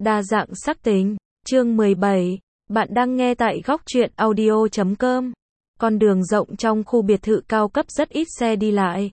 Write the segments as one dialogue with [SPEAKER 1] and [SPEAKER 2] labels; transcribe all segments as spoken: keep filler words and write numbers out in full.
[SPEAKER 1] Đa dạng sắc tính, chương mười bảy, bạn đang nghe tại góc truyện audio chấm com. Con đường rộng trong khu biệt thự cao cấp rất ít xe đi lại.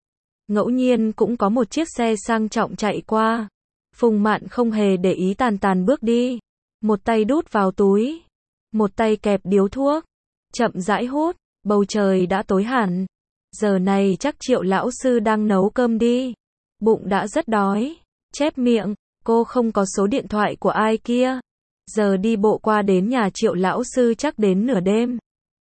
[SPEAKER 1] Ngẫu nhiên cũng có một chiếc xe sang trọng chạy qua. Phùng Mạn không hề để ý tàn tàn bước đi. Một tay đút vào túi. Một tay kẹp điếu thuốc. Chậm rãi hút, bầu trời đã tối hẳn. Giờ này chắc Triệu lão sư đang nấu cơm đi. Bụng đã rất đói. Chép miệng, cô không có số điện thoại của ai kia. Giờ đi bộ qua đến nhà Triệu lão sư chắc đến nửa đêm.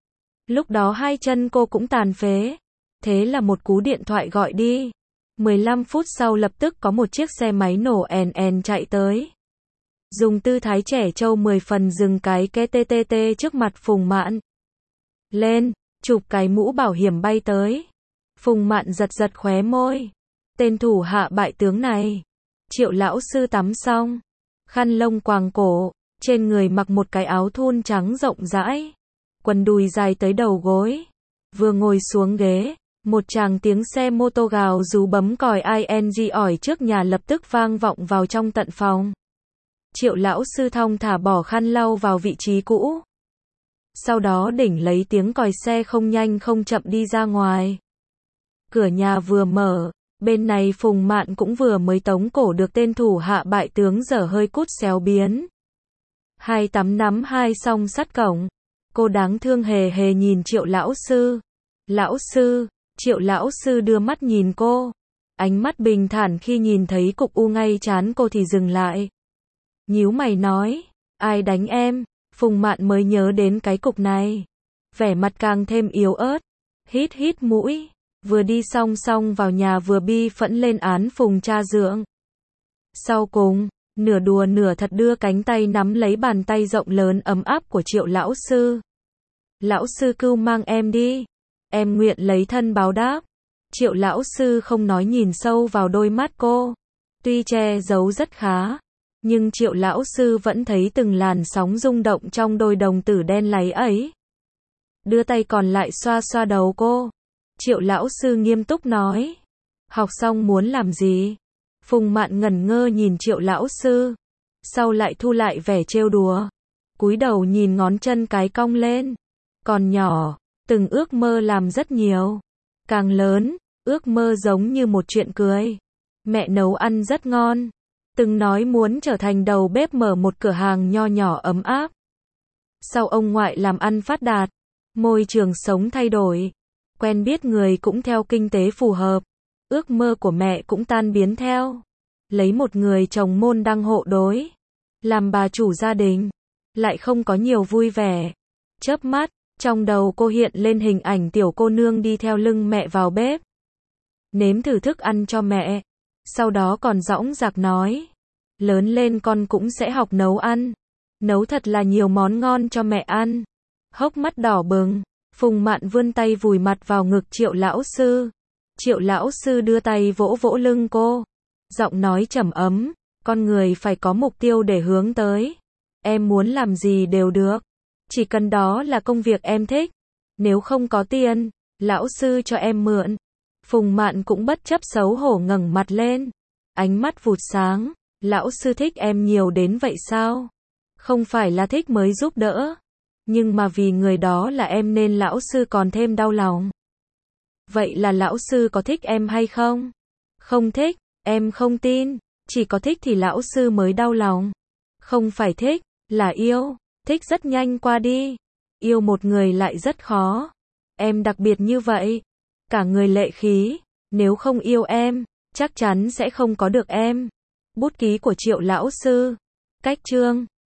[SPEAKER 1] Lúc đó hai chân cô cũng tàn phế. Thế là một cú điện thoại gọi đi. mười lăm phút sau lập tức có một chiếc xe máy nổ èn èn chạy tới. Dùng tư thái trẻ trâu mười phần dừng cái ke tê tê tê trước mặt Phùng Mạn. Lên, chụp cái mũ bảo hiểm bay tới. Phùng Mạn giật giật khóe môi. Tên thủ hạ bại tướng này. Triệu lão sư tắm xong. Khăn lông quàng cổ. Trên người mặc một cái áo thun trắng rộng rãi. Quần đùi dài tới đầu gối. Vừa ngồi xuống ghế. Một tràng tiếng xe mô tô gào rú bấm còi ing ỏi trước nhà lập tức vang vọng vào trong tận phòng. Triệu lão sư thong thả bỏ khăn lau vào vị trí cũ. Sau đó đỉnh lấy tiếng còi xe không nhanh không chậm đi ra ngoài. Cửa nhà vừa mở, bên này Phùng Mạn cũng vừa mới tống cổ được tên thủ hạ bại tướng dở hơi cút xéo biến. Hai tắm nắm hai song sắt cổng. Cô đáng thương hề hề nhìn Triệu lão sư. Lão sư, Triệu lão sư đưa mắt nhìn cô. Ánh mắt bình thản khi nhìn thấy cục u ngay trán cô thì dừng lại. Nhíu mày nói, ai đánh em? Phùng Mạn mới nhớ đến cái cục này. Vẻ mặt càng thêm yếu ớt. Hít hít mũi. Vừa đi song song vào nhà vừa bi phẫn lên án Phùng cha dượng. Sau cùng, nửa đùa nửa thật đưa cánh tay nắm lấy bàn tay rộng lớn ấm áp của Triệu lão sư. Lão sư cưu mang em đi. Em nguyện lấy thân báo đáp. Triệu lão sư không nói nhìn sâu vào đôi mắt cô. Tuy che giấu rất khá. Nhưng Triệu lão sư vẫn thấy từng làn sóng rung động trong đôi đồng tử đen láy ấy. Đưa tay còn lại xoa xoa đầu cô. Triệu lão sư nghiêm túc nói. Học xong muốn làm gì? Phùng Mạn ngẩn ngơ nhìn Triệu lão sư. Sau lại thu lại vẻ trêu đùa. Cúi đầu nhìn ngón chân cái cong lên. Còn nhỏ, từng ước mơ làm rất nhiều. Càng lớn, ước mơ giống như một chuyện cười. Mẹ nấu ăn rất ngon. Từng nói muốn trở thành đầu bếp mở một cửa hàng nho nhỏ ấm áp. Sau ông ngoại làm ăn phát đạt, môi trường sống thay đổi, quen biết người cũng theo kinh tế phù hợp, ước mơ của mẹ cũng tan biến theo. Lấy một người chồng môn đăng hộ đối, làm bà chủ gia đình, lại không có nhiều vui vẻ. Chớp mắt, trong đầu cô hiện lên hình ảnh tiểu cô nương đi theo lưng mẹ vào bếp, nếm thử thức ăn cho mẹ. Sau đó còn dõng dạc nói, lớn lên con cũng sẽ học nấu ăn. Nấu thật là nhiều món ngon cho mẹ ăn. Hốc mắt đỏ bừng, Phùng Mạn vươn tay vùi mặt vào ngực Triệu lão sư. Triệu lão sư đưa tay vỗ vỗ lưng cô. Giọng nói trầm ấm, con người phải có mục tiêu để hướng tới. Em muốn làm gì đều được. Chỉ cần đó là công việc em thích. Nếu không có tiền, lão sư cho em mượn. Phùng Mạn cũng bất chấp xấu hổ ngẩng mặt lên. Ánh mắt vụt sáng. Lão sư thích em nhiều đến vậy sao? Không phải là thích mới giúp đỡ. Nhưng mà vì người đó là em nên lão sư còn thêm đau lòng. Vậy là lão sư có thích em hay không? Không thích, em không tin. Chỉ có thích thì lão sư mới đau lòng. Không phải thích, là yêu. Thích rất nhanh qua đi. Yêu một người lại rất khó. Em đặc biệt như vậy. Cả người lệ khí. Nếu không yêu em, chắc chắn sẽ không có được em. Bút ký của Triệu lão sư. Cách chương